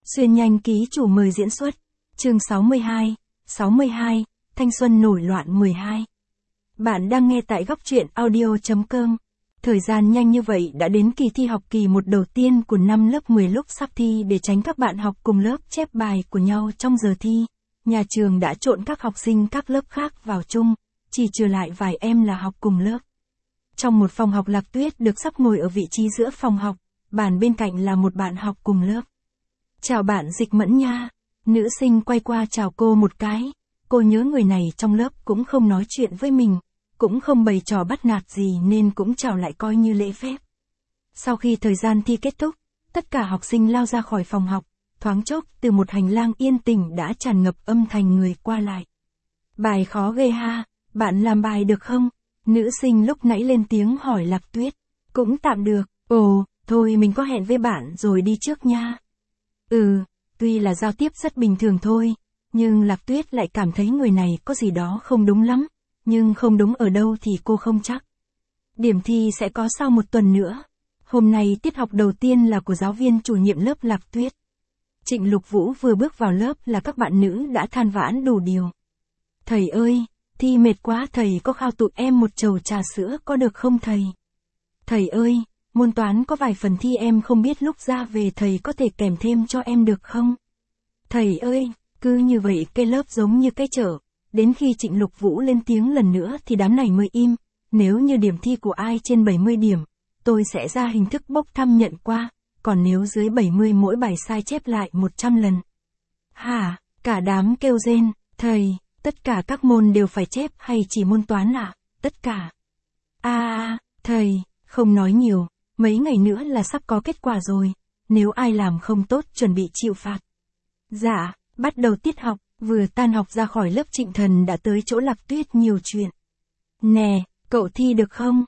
Xuyên nhanh ký chủ mời diễn xuất. Chương 62, thanh xuân nổi loạn 12. Bạn đang nghe tại góc truyện audio.com. Thời gian nhanh như vậy đã đến kỳ thi học kỳ 1 đầu tiên của năm lớp 10. Lúc sắp thi, để tránh các bạn học cùng lớp chép bài của nhau trong giờ thi, nhà trường đã trộn các học sinh các lớp khác vào chung, chỉ trừ lại vài em là học cùng lớp. Trong một phòng học, Lạc Tuyết được sắp ngồi ở vị trí giữa phòng học, bàn bên cạnh là một bạn học cùng lớp. "Chào bạn Dịch Mẫn nha." Nữ sinh quay qua chào cô một cái. Cô nhớ người này trong lớp cũng không nói chuyện với mình, cũng không bày trò bắt nạt gì nên cũng chào lại coi như lễ phép. Sau khi thời gian thi kết thúc, tất cả học sinh lao ra khỏi phòng học, thoáng chốc từ một hành lang yên tĩnh đã tràn ngập âm thanh người qua lại. "Bài khó ghê ha, bạn làm bài được không?" Nữ sinh lúc nãy lên tiếng hỏi Lạc Tuyết. "Cũng tạm được." "Ồ, thôi mình có hẹn với bạn rồi đi trước nha." Tuy là giao tiếp rất bình thường thôi, nhưng Lạc Tuyết lại cảm thấy người này có gì đó không đúng lắm, nhưng không đúng ở đâu thì cô không chắc. Điểm thi sẽ có sau một tuần nữa. Hôm nay tiết học đầu tiên là của giáo viên chủ nhiệm lớp Lạc Tuyết. Trịnh Lục Vũ vừa bước vào lớp là các bạn nữ đã than vãn đủ điều. "Thầy ơi, thi mệt quá, thầy có khao tụi em một chầu trà sữa có được không thầy? Thầy ơi, môn toán có vài phần thi em không biết, lúc ra về thầy có thể kèm thêm cho em được không? Thầy ơi." Cứ như vậy cái lớp giống như cái chợ. Đến khi Trịnh Lục Vũ lên tiếng lần nữa thì đám này mới im. "Nếu như điểm thi của ai trên 70 điểm, tôi sẽ ra hình thức bốc thăm nhận qua, còn nếu dưới 70 mỗi bài sai chép lại 100 lần. Hả?" Cả đám kêu rên. "Thầy, tất cả các môn đều phải chép hay chỉ môn toán ạ?" "Tất cả." Thầy, không nói nhiều, mấy ngày nữa là sắp có kết quả rồi, nếu ai làm không tốt chuẩn bị chịu phạt." "Dạ." Bắt đầu tiết học, vừa tan học ra khỏi lớp, Trịnh Thần đã tới chỗ Lạc Tuyết nhiều chuyện. "Nè, cậu thi được không?"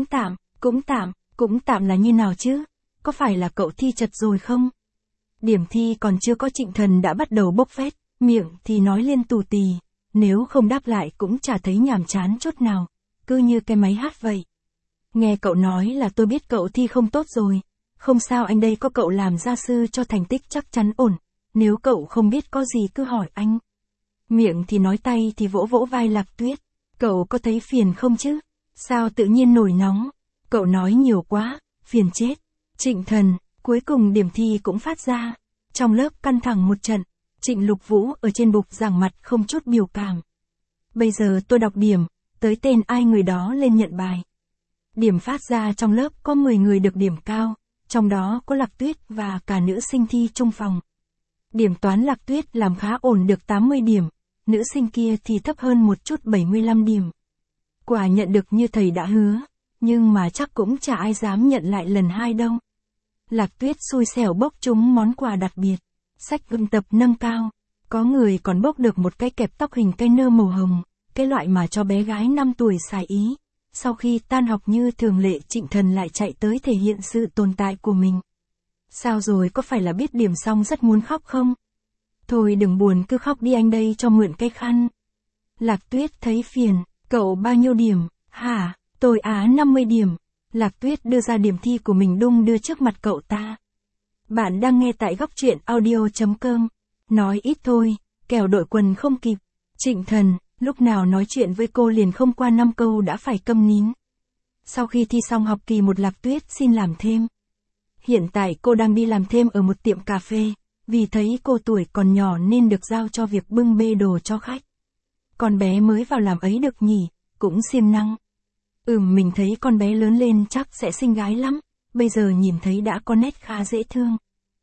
Cũng tạm là như nào chứ? Có phải là cậu thi chật rồi không?" Điểm thi còn chưa có, Trịnh Thần đã bắt đầu bốc phét, miệng thì nói liên tù tì, nếu không đáp lại cũng chả thấy nhàm chán chút nào, cứ như cái máy hát vậy. "Nghe cậu nói là tôi biết cậu thi không tốt rồi. Không sao anh đây, có cậu làm gia sư cho thành tích chắc chắn ổn. Nếu cậu không biết có gì cứ hỏi anh." Miệng thì nói, tay thì vỗ vỗ vai Lạc Tuyết. "Cậu có thấy phiền không chứ? Sao tự nhiên nổi nóng? Cậu nói nhiều quá, phiền chết." Trịnh Thần, cuối cùng điểm thi cũng phát ra. Trong lớp căng thẳng một trận, Trịnh Lục Vũ ở trên bục giảng mặt không chút biểu cảm. "Bây giờ tôi đọc điểm, tới tên ai người đó lên nhận bài." Điểm phát ra, trong lớp có 10 người được điểm cao, trong đó có Lạc Tuyết và cả nữ sinh thi chung phòng. Điểm toán Lạc Tuyết làm khá ổn, được 80 điểm, nữ sinh kia thì thấp hơn một chút, 75 điểm. Quả nhận được như thầy đã hứa, nhưng mà chắc cũng chả ai dám nhận lại lần hai đâu. Lạc Tuyết xui xẻo bốc trúng món quà đặc biệt, sách ôn tập nâng cao, có người còn bốc được một cái kẹp tóc hình cây nơ màu hồng, cái loại mà cho bé gái 5 tuổi xài ý. Sau khi tan học như thường lệ, Trịnh Thần lại chạy tới thể hiện sự tồn tại của mình. "Sao rồi, có phải là biết điểm xong rất muốn khóc không?" "Thôi đừng buồn, cứ khóc đi, anh đây cho mượn cái khăn." Lạc Tuyết thấy phiền. "Cậu bao nhiêu điểm?" "Hả, tôi 50 điểm." Lạc Tuyết đưa ra điểm thi của mình đung đưa trước mặt cậu ta. Bạn đang nghe tại góc truyện audio.com. Nói ít thôi, kẻo đội quần không kịp. Trịnh Thần, lúc nào nói chuyện với cô liền không qua 5 câu đã phải câm nín. Sau khi thi xong học kỳ 1, Lạc Tuyết xin làm thêm. Hiện tại cô đang đi làm thêm ở một tiệm cà phê, vì thấy cô tuổi còn nhỏ nên được giao cho việc bưng bê đồ cho khách. Con bé mới vào làm ấy được nhỉ, cũng siêng năng. Mình thấy con bé lớn lên chắc sẽ xinh gái lắm, bây giờ nhìn thấy đã có nét khá dễ thương.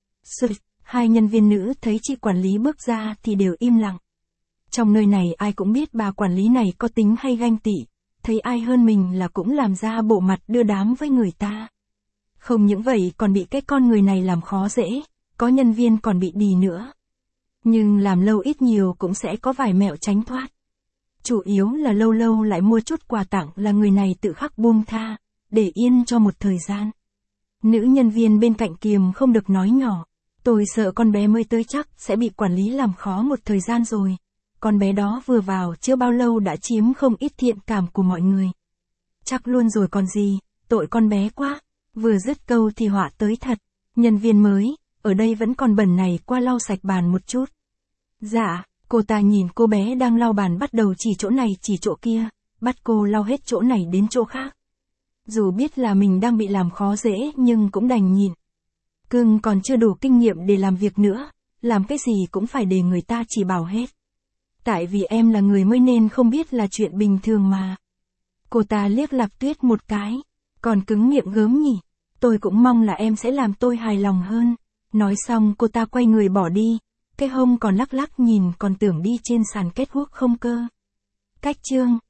Hai nhân viên nữ thấy chị quản lý bước ra thì đều im lặng. Trong nơi này ai cũng biết bà quản lý này có tính hay ganh tị, thấy ai hơn mình là cũng làm ra bộ mặt đưa đám với người ta. Không những vậy còn bị cái con người này làm khó dễ, có nhân viên còn bị đì nữa. Nhưng làm lâu ít nhiều cũng sẽ có vài mẹo tránh thoát. Chủ yếu là lâu lâu lại mua chút quà tặng là người này tự khắc buông tha, để yên cho một thời gian. Nữ nhân viên bên cạnh kiềm không được nói nhỏ. "Tôi sợ con bé mới tới chắc sẽ bị quản lý làm khó một thời gian rồi. Con bé đó vừa vào chưa bao lâu đã chiếm không ít thiện cảm của mọi người. Chắc luôn rồi còn gì, tội con bé quá." Vừa dứt câu thì họa tới thật. Nhân viên mới, ở đây vẫn còn bẩn này, qua lau sạch bàn một chút. Dạ, cô ta nhìn cô bé đang lau bàn bắt đầu chỉ chỗ này chỉ chỗ kia, bắt cô lau hết chỗ này đến chỗ khác. Dù biết là mình đang bị làm khó dễ nhưng cũng đành nhìn. Cưng còn chưa đủ kinh nghiệm để làm việc nữa, làm cái gì cũng phải để người ta chỉ bảo hết. Tại vì em là người mới nên không biết là chuyện bình thường mà. Cô ta liếc Lạc Tuyết một cái, còn cứng miệng gớm nhỉ, tôi cũng mong là em sẽ làm tôi hài lòng hơn. Nói xong cô ta quay người bỏ đi, cái hông còn lắc lắc nhìn còn tưởng đi trên sàn kết guốc không cơ. Cách chương